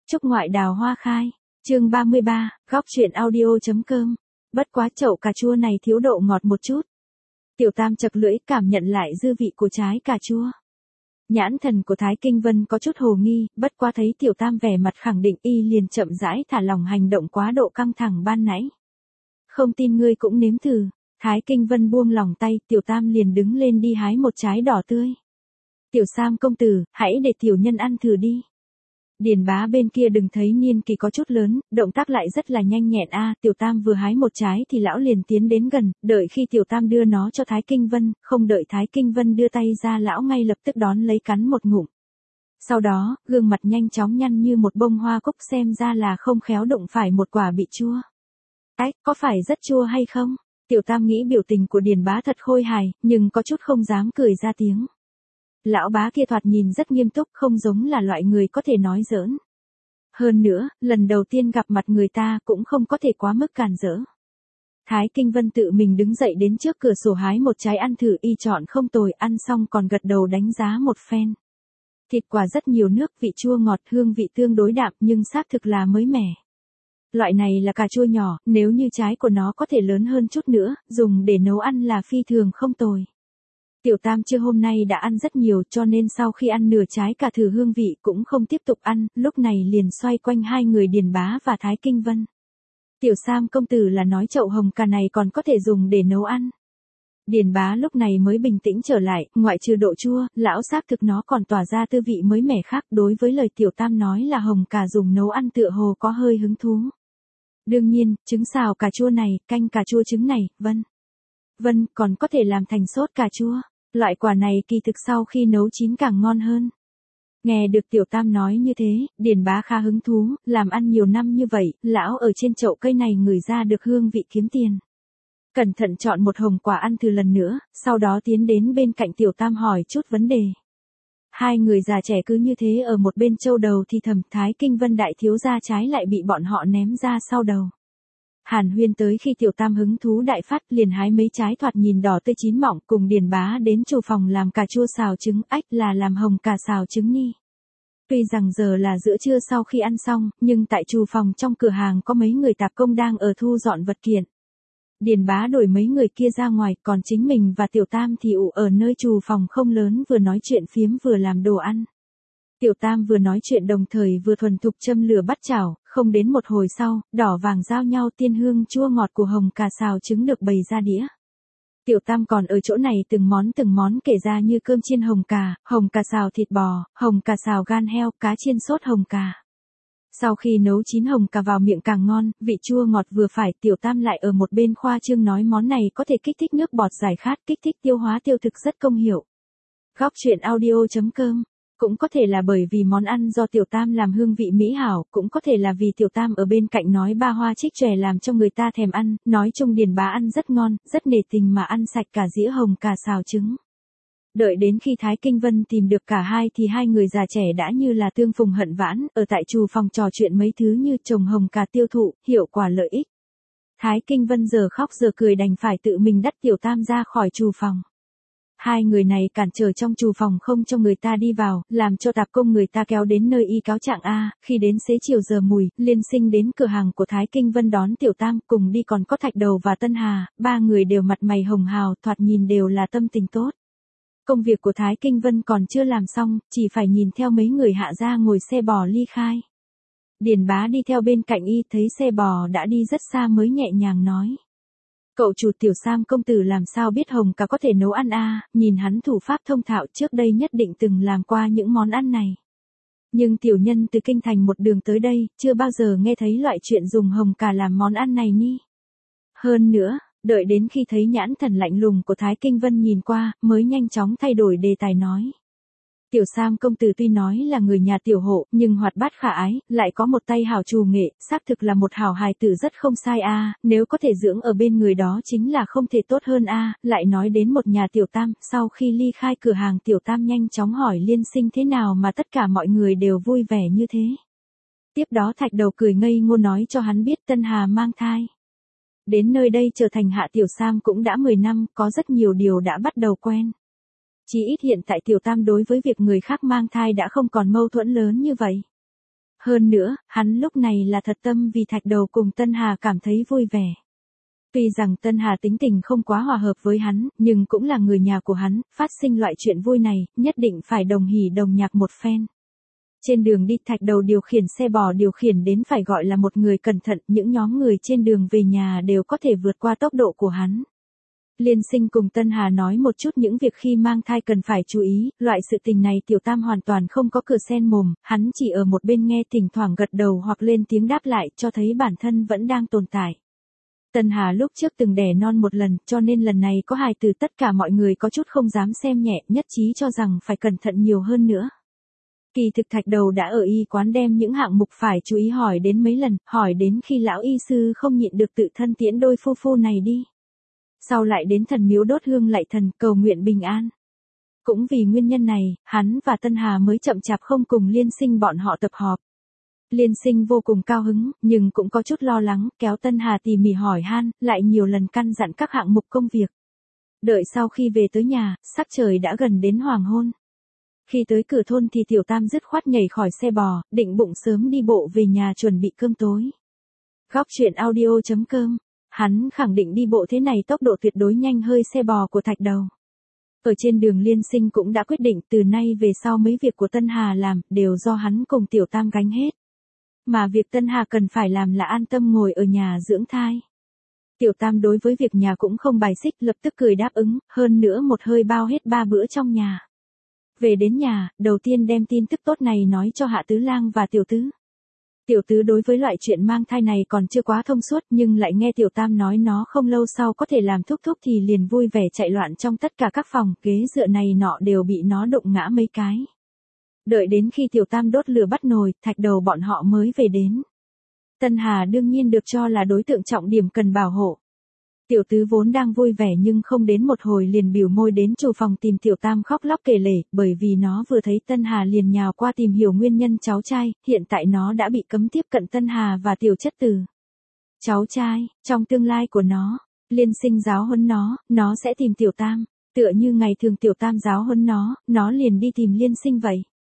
Chúc ngoại đào hoa khai. Chương 33, góc chuyện audio.com. Bất quá chậu cà chua này thiếu độ ngọt một chút. Tiểu Tam chật lưỡi cảm nhận lại dư vị của trái cà chua. Nhãn thần của Thái Kinh Vân có chút hồ nghi, bất quá thấy Tiểu Tam vẻ mặt khẳng định y liền chậm rãi thả lỏng hành động quá độ căng thẳng ban nãy. Không tin ngươi cũng nếm thử. Thái Kinh Vân buông lỏng tay, Tiểu Tam liền đứng lên đi hái một trái đỏ tươi. Tiểu Sam công tử, hãy để tiểu nhân ăn thử đi. Điền bá bên kia đừng thấy niên kỳ có chút lớn, động tác lại rất là nhanh nhẹn Tiểu Tam vừa hái một trái thì lão liền tiến đến gần, đợi khi Tiểu Tam đưa nó cho Thái Kinh Vân, không đợi Thái Kinh Vân đưa tay ra lão ngay lập tức đón lấy cắn một ngụm. Sau đó, gương mặt nhanh chóng nhăn như một bông hoa cúc xem ra là không khéo đụng phải một quả bị chua. Có phải rất chua hay không? Tiểu Tam nghĩ biểu tình của Điền bá thật khôi hài, nhưng có chút không dám cười ra tiếng. Lão bá kia thoạt nhìn rất nghiêm túc, không giống là loại người có thể nói giỡn. Hơn nữa, lần đầu tiên gặp mặt người ta cũng không có thể quá mức càn rỡ. Thái Kinh Vân tự mình đứng dậy đến trước cửa sổ hái một trái ăn thử y chọn không tồi, ăn xong còn gật đầu đánh giá một phen. Thịt quả rất nhiều nước, vị chua ngọt, hương vị tương đối đạm nhưng xác thực là mới mẻ. Loại này là cà chua nhỏ, nếu như trái của nó có thể lớn hơn chút nữa, dùng để nấu ăn là phi thường không tồi. Tiểu Tam trưa hôm nay đã ăn rất nhiều cho nên sau khi ăn nửa trái cà thử hương vị cũng không tiếp tục ăn, lúc này liền xoay quanh hai người Điền bá và Thái Kinh Vân. Tiểu Sam công tử là nói chậu hồng cà này còn có thể dùng để nấu ăn. Điền bá lúc này mới bình tĩnh trở lại, ngoại trừ độ chua, lão xác thực nó còn tỏa ra tư vị mới mẻ khác, đối với lời Tiểu Tam nói là hồng cà dùng nấu ăn tựa hồ có hơi hứng thú. Đương nhiên, trứng xào cà chua này, canh cà chua trứng này, vân, còn có thể làm thành sốt cà chua. Loại quả này kỳ thực sau khi nấu chín càng ngon hơn. Nghe được Tiểu Tam nói như thế, Điền bá khá hứng thú, làm ăn nhiều năm như vậy, lão ở trên chậu cây này ngửi ra được hương vị kiếm tiền. Cẩn thận chọn một hồng quả ăn thử lần nữa, sau đó tiến đến bên cạnh Tiểu Tam hỏi chút vấn đề. Hai người già trẻ cứ như thế ở một bên châu đầu thì thầm, Thái Kinh Vân đại thiếu gia trái lại bị bọn họ ném ra sau đầu. Hàn huyên tới khi Tiểu Tam hứng thú đại phát liền hái mấy trái thoạt nhìn đỏ tươi chín mọng cùng Điền bá đến chủ phòng làm cà chua xào trứng, là làm hồng cà xào trứng nhi. Tuy rằng giờ là giữa trưa sau khi ăn xong, nhưng tại chủ phòng trong cửa hàng có mấy người tạp công đang ở thu dọn vật kiện. Điền bá đuổi mấy người kia ra ngoài, còn chính mình và Tiểu Tam thì ụ ở nơi chủ phòng không lớn vừa nói chuyện phiếm vừa làm đồ ăn. Tiểu Tam vừa nói chuyện đồng thời vừa thuần thục châm lửa bắt chảo, không đến một hồi sau, đỏ vàng giao nhau tiên hương chua ngọt của hồng cà xào trứng được bày ra đĩa. Tiểu Tam còn ở chỗ này từng món kể ra như cơm chiên hồng cà xào thịt bò, hồng cà xào gan heo, cá chiên sốt hồng cà. Sau khi nấu chín hồng cà vào miệng càng ngon, vị chua ngọt vừa phải, Tiểu Tam lại ở một bên khoa trương nói món này có thể kích thích nước bọt giải khát, kích thích tiêu hóa tiêu thực rất công hiệu. Góc chuyện audio.com. Cũng có thể là bởi vì món ăn do Tiểu Tam làm hương vị mỹ hảo, cũng có thể là vì Tiểu Tam ở bên cạnh nói ba hoa trích tròe làm cho người ta thèm ăn, nói chung Điền bá ăn rất ngon, rất nể tình mà ăn sạch cả dĩa hồng cà xào trứng. Đợi đến khi Thái Kinh Vân tìm được cả hai thì hai người già trẻ đã như là tương phùng hận vãn, ở tại chủ phòng trò chuyện mấy thứ như trồng hồng cà tiêu thụ, hiệu quả lợi ích. Thái Kinh Vân giờ khóc giờ cười đành phải tự mình dắt Tiểu Tam ra khỏi chủ phòng. Hai người này cản trở trong chủ phòng không cho người ta đi vào, làm cho tạp công người ta kéo đến nơi y cáo trạng khi đến xế chiều giờ mùi, Liên Sinh đến cửa hàng của Thái Kinh Vân đón Tiểu Tam, cùng đi còn có Thạch Đầu và Tân Hà, ba người đều mặt mày hồng hào, thoạt nhìn đều là tâm tình tốt. Công việc của Thái Kinh Vân còn chưa làm xong, chỉ phải nhìn theo mấy người hạ ra ngồi xe bò ly khai. Điền bá đi theo bên cạnh y, thấy xe bò đã đi rất xa mới nhẹ nhàng nói. Cậu chủ Tiểu Sam công tử làm sao biết hồng cà có thể nấu ăn nhìn hắn thủ pháp thông thạo, trước đây nhất định từng làm qua những món ăn này. Nhưng tiểu nhân từ kinh thành một đường tới đây, chưa bao giờ nghe thấy loại chuyện dùng hồng cà làm món ăn này ni. Hơn nữa, đợi đến khi thấy nhãn thần lạnh lùng của Thái Kinh Vân nhìn qua, mới nhanh chóng thay đổi đề tài nói. Tiểu Sam công tử tuy nói là người nhà tiểu hộ, nhưng hoạt bát khả ái, lại có một tay hảo trù nghệ, xác thực là một hảo hài tử rất không sai nếu có thể dưỡng ở bên người đó chính là không thể tốt hơn lại nói đến một nhà Tiểu Tam, sau khi ly khai cửa hàng Tiểu Tam nhanh chóng hỏi Liên Sinh thế nào mà tất cả mọi người đều vui vẻ như thế. Tiếp đó Thạch Đầu cười ngây ngô nói cho hắn biết Tân Hà mang thai. Đến nơi đây trở thành hạ Tiểu Sam cũng đã 10 năm, có rất nhiều điều đã bắt đầu quen. Chỉ ít hiện tại Tiểu Tam đối với việc người khác mang thai đã không còn mâu thuẫn lớn như vậy. Hơn nữa, hắn lúc này là thật tâm vì Thạch Đầu cùng Tân Hà cảm thấy vui vẻ. Tuy rằng Tân Hà tính tình không quá hòa hợp với hắn, nhưng cũng là người nhà của hắn, phát sinh loại chuyện vui này, nhất định phải đồng hỉ đồng nhạc một phen. Trên đường đi Thạch Đầu điều khiển xe bò điều khiển đến phải gọi là một người cẩn thận, những nhóm người trên đường về nhà đều có thể vượt qua tốc độ của hắn. Liên Sinh cùng Tân Hà nói một chút những việc khi mang thai cần phải chú ý, loại sự tình này Tiểu Tam hoàn toàn không có cửa sen mồm, hắn chỉ ở một bên nghe thỉnh thoảng gật đầu hoặc lên tiếng đáp lại cho thấy bản thân vẫn đang tồn tại. Tân Hà lúc trước từng đẻ non một lần, cho nên lần này có hài từ tất cả mọi người có chút không dám xem nhẹ, nhất trí cho rằng phải cẩn thận nhiều hơn nữa. Kỳ thực Thạch Đầu đã ở y quán đem những hạng mục phải chú ý hỏi đến mấy lần, hỏi đến khi lão y sư không nhịn được tự thân tiễn đôi phu phu này đi. Sau lại đến thần miếu đốt hương lạy thần cầu nguyện bình an. Cũng vì nguyên nhân này, hắn và Tân Hà mới chậm chạp không cùng Liên Sinh bọn họ tập họp. Liên Sinh vô cùng cao hứng, nhưng cũng có chút lo lắng, kéo Tân Hà tỉ mỉ hỏi han, lại nhiều lần căn dặn các hạng mục công việc. Đợi sau khi về tới nhà, sắc trời đã gần đến hoàng hôn. Khi tới cửa thôn thì Tiểu Tam dứt khoát nhảy khỏi xe bò, định bụng sớm đi bộ về nhà chuẩn bị cơm tối. Góc truyện audio.com. Hắn khẳng định đi bộ thế này tốc độ tuyệt đối nhanh hơi xe bò của Thạch Đầu. Ở trên đường Liên Sinh cũng đã quyết định từ nay về sau mấy việc của Tân Hà làm, đều do hắn cùng Tiểu Tam gánh hết. Mà việc Tân Hà cần phải làm là an tâm ngồi ở nhà dưỡng thai. Tiểu Tam đối với việc nhà cũng không bài xích, lập tức cười đáp ứng, hơn nữa một hơi bao hết 3 bữa trong nhà. Về đến nhà, đầu tiên đem tin tức tốt này nói cho Hạ Tứ Lang và Tiểu Tứ. Tiểu Tứ đối với loại chuyện mang thai này còn chưa quá thông suốt, nhưng lại nghe Tiểu Tam nói nó không lâu sau có thể làm thúc thúc thì liền vui vẻ chạy loạn trong tất cả các phòng, ghế dựa này nọ đều bị nó đụng ngã mấy cái. Đợi đến khi Tiểu Tam đốt lửa bắt nồi, Thạch Đầu bọn họ mới về đến. Tân Hà đương nhiên được cho là đối tượng trọng điểm cần bảo hộ. Tiểu Tứ vốn đang vui vẻ nhưng không đến một hồi liền bỉu môi đến chủ phòng tìm Tiểu Tam khóc lóc kể lể, bởi vì nó vừa thấy Tân Hà liền nhào qua tìm hiểu nguyên nhân cháu trai, hiện tại nó đã bị cấm tiếp cận Tân Hà và Tiểu Chất Tử. Cháu trai, trong tương lai của nó, Liên Sinh giáo huấn nó sẽ tìm Tiểu Tam, tựa như ngày thường Tiểu Tam giáo huấn nó liền đi tìm Liên Sinh vậy.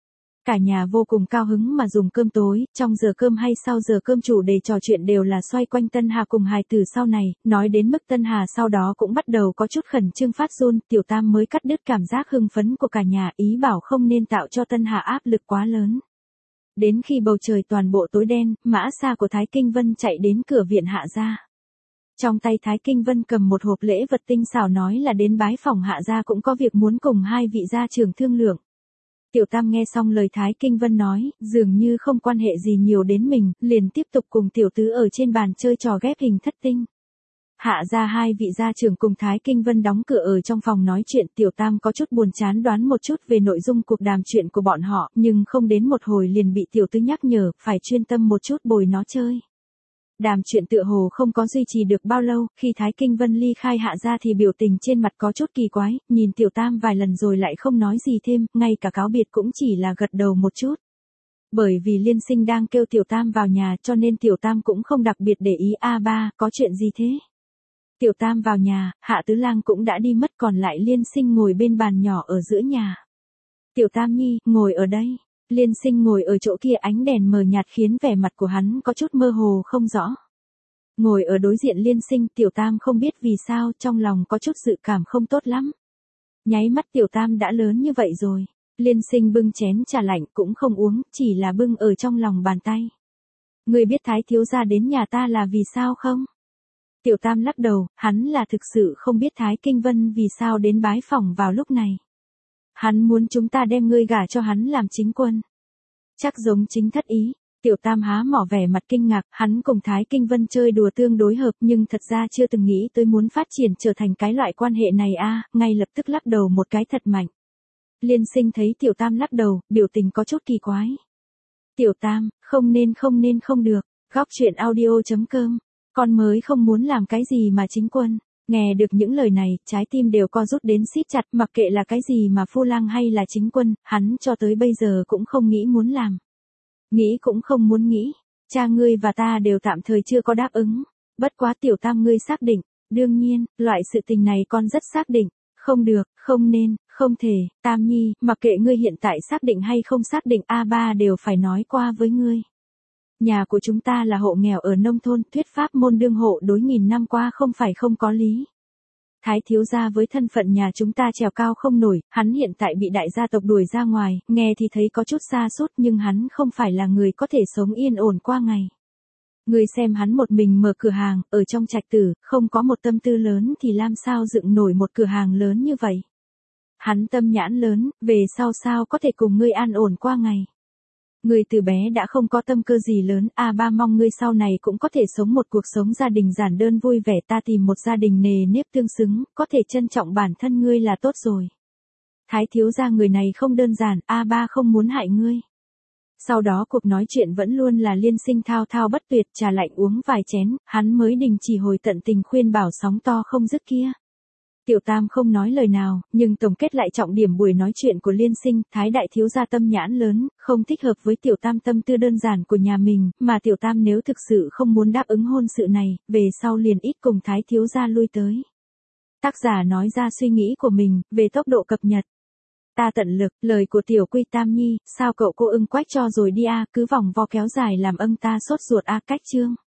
Cả nhà vô cùng cao hứng mà dùng cơm tối, trong giờ cơm hay sau giờ cơm chủ đề trò chuyện đều là xoay quanh Tân Hà cùng hài tử sau này, nói đến mức Tân Hà sau đó cũng bắt đầu có chút khẩn trương phát run, Tiểu Tam mới cắt đứt cảm giác hưng phấn của cả nhà, ý bảo không nên tạo cho Tân Hà áp lực quá lớn. Đến khi bầu trời toàn bộ tối đen, mã xa của Thái Kinh Vân chạy đến cửa viện Hạ gia. Trong tay Thái Kinh Vân cầm một hộp lễ vật tinh xảo nói là đến bái phỏng Hạ gia cũng có việc muốn cùng hai vị gia trưởng thương lượng. Tiểu Tam nghe xong lời Thái Kinh Vân nói, dường như không quan hệ gì nhiều đến mình, liền tiếp tục cùng Tiểu Tứ ở trên bàn chơi trò ghép hình thất tinh. Hạ ra hai vị gia trưởng cùng Thái Kinh Vân đóng cửa ở trong phòng nói chuyện, Tiểu Tam có chút buồn chán đoán một chút về nội dung cuộc đàm chuyện của bọn họ, nhưng không đến một hồi liền bị Tiểu Tứ nhắc nhở, phải chuyên tâm một chút bồi nó chơi. Đàm chuyện tựa hồ không có duy trì được bao lâu, khi Thái Kinh Vân ly khai Hạ ra thì biểu tình trên mặt có chút kỳ quái, nhìn Tiểu Tam vài lần rồi lại không nói gì thêm, ngay cả cáo biệt cũng chỉ là gật đầu một chút. Bởi vì Liên Sinh đang kêu Tiểu Tam vào nhà cho nên Tiểu Tam cũng không đặc biệt để ý. Ba, có chuyện gì thế? Tiểu Tam vào nhà, Hạ Tứ Lang cũng đã đi mất, còn lại Liên Sinh ngồi bên bàn nhỏ ở giữa nhà. Tiểu Tam nhi, ngồi ở đây. Liên Sinh ngồi ở chỗ kia, ánh đèn mờ nhạt khiến vẻ mặt của hắn có chút mơ hồ không rõ. Ngồi ở đối diện Liên Sinh, Tiểu Tam không biết vì sao trong lòng có chút dự cảm không tốt lắm. Nháy mắt Tiểu Tam đã lớn như vậy rồi. Liên Sinh bưng chén trà lạnh cũng không uống, chỉ là bưng ở trong lòng bàn tay. Ngươi biết Thái thiếu gia đến nhà ta là vì sao không? Tiểu Tam lắc đầu, hắn là thực sự không biết Thái Kinh Vân vì sao đến bái phỏng vào lúc này. Hắn muốn chúng ta đem ngươi gả cho hắn làm chính quân. Chắc giống chính thất ý. Tiểu Tam há mỏ vẻ mặt kinh ngạc, hắn cùng Thái Kinh Vân chơi đùa tương đối hợp nhưng thật ra chưa từng nghĩ tới muốn phát triển trở thành cái loại quan hệ này ngay lập tức lắc đầu một cái thật mạnh. Liên Sinh thấy Tiểu Tam lắc đầu, biểu tình có chút kỳ quái. Tiểu Tam, không nên không được. Góc truyện audio.com. Con mới không muốn làm cái gì mà chính quân. Nghe được những lời này, trái tim đều co rút đến siết chặt, mặc kệ là cái gì mà phu lang hay là chính quân, hắn cho tới bây giờ cũng không nghĩ muốn làm. Nghĩ cũng không muốn nghĩ. Cha ngươi và ta đều tạm thời chưa có đáp ứng. Bất quá Tiểu Tam ngươi xác định. Đương nhiên, loại sự tình này con rất xác định. Không được, không nên, không thể. Tam nhi, mặc kệ ngươi hiện tại xác định hay không xác định, ba đều phải nói qua với ngươi. Nhà của chúng ta là hộ nghèo ở nông thôn, thuyết pháp môn đương hộ đối nghìn năm qua không phải không có lý. Thái thiếu gia với thân phận nhà chúng ta trèo cao không nổi, hắn hiện tại bị đại gia tộc đuổi ra ngoài, nghe thì thấy có chút xa sút nhưng hắn không phải là người có thể sống yên ổn qua ngày. Người xem hắn một mình mở cửa hàng, ở trong trạch tử, không có một tâm tư lớn thì làm sao dựng nổi một cửa hàng lớn như vậy. Hắn tâm nhãn lớn, về sau sao có thể cùng ngươi an ổn qua ngày. Ngươi từ bé đã không có tâm cơ gì lớn, ba mong ngươi sau này cũng có thể sống một cuộc sống gia đình giản đơn vui vẻ, ta tìm một gia đình nề nếp tương xứng, có thể trân trọng bản thân ngươi là tốt rồi. Thái thiếu gia người này không đơn giản, ba không muốn hại ngươi. Sau đó cuộc nói chuyện vẫn luôn là liên sinh thao thao bất tuyệt, trà lạnh uống vài chén, hắn mới đình chỉ hồi tận tình khuyên bảo sóng to không dứt kia. Tiểu Tam không nói lời nào, nhưng tổng kết lại trọng điểm buổi nói chuyện của liên sinh, Thái đại thiếu gia tâm nhãn lớn, không thích hợp với Tiểu Tam tâm tư đơn giản của nhà mình, mà Tiểu Tam nếu thực sự không muốn đáp ứng hôn sự này, về sau liền ít cùng Thái thiếu gia lui tới. Tác giả nói ra suy nghĩ của mình, về tốc độ cập nhật. Ta tận lực, lời của Tiểu Quy Tam Nhi, sao cậu cô ưng quách cho rồi đi cứ vòng vo kéo dài làm ta sốt ruột cách chương.